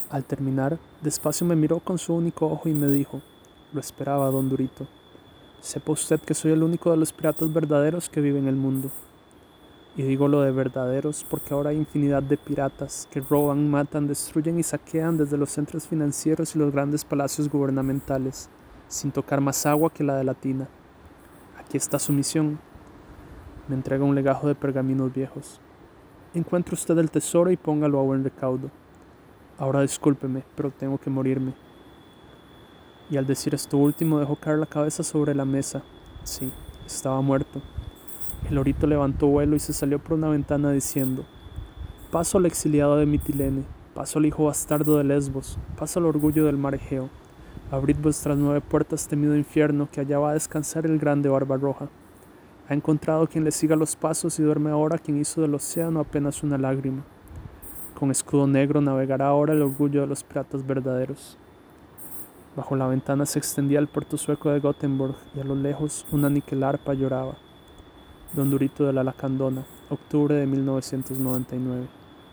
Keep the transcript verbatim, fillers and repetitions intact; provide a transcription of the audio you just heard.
Al terminar, despacio me miró con su único ojo y me dijo: «Lo esperaba, don Durito. Sepa usted que soy el único de los piratas verdaderos que vive en el mundo». Y digo lo de verdaderos porque ahora hay infinidad de piratas que roban, matan, destruyen y saquean desde los centros financieros y los grandes palacios gubernamentales, sin tocar más agua que la de la tina. Aquí está su misión. Me entrega un legajo de pergaminos viejos. Encuentre usted el tesoro y póngalo a buen recaudo. Ahora discúlpeme, pero tengo que morirme. Y al decir esto último dejó caer la cabeza sobre la mesa. Sí, estaba muerto. El lorito levantó vuelo y se salió por una ventana diciendo: «Paso al exiliado de Mitilene, paso al hijo bastardo de Lesbos, paso al orgullo del mar Egeo. Abrid vuestras nueve puertas, temido infierno, que allá va a descansar el grande Barbarroja. Ha encontrado quien le siga los pasos y duerme ahora quien hizo del océano apenas una lágrima. Con escudo negro navegará ahora el orgullo de los piratas verdaderos». Bajo la ventana se extendía el puerto sueco de Gothenburg y a lo lejos una aniquilarpa lloraba. Don Durito de la Lacandona, octubre de mil novecientos noventa y nueve.